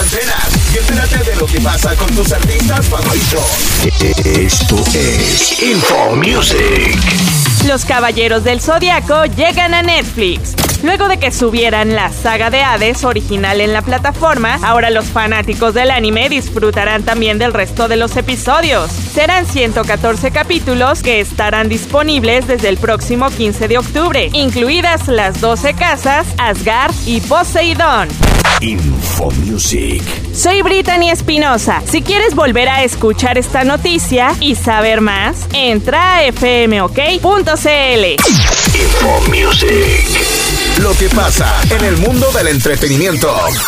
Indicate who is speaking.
Speaker 1: antenas y entérate de lo que pasa con tus artistas favoritos. Esto es Info Music.
Speaker 2: Los Caballeros del Zodiaco llegan a Netflix. Luego de que subieran la saga de Hades original en la plataforma, ahora los fanáticos del anime disfrutarán también del resto de los episodios. Serán 114 capítulos que estarán disponibles desde el próximo 15 de octubre, incluidas las 12 casas, Asgard y Poseidón.
Speaker 1: Info Music.
Speaker 2: Soy Brittany Espinosa. Si quieres volver a escuchar esta noticia y saber más, entra a fmok.cl.
Speaker 1: Info Music. Lo que pasa en el mundo del entretenimiento.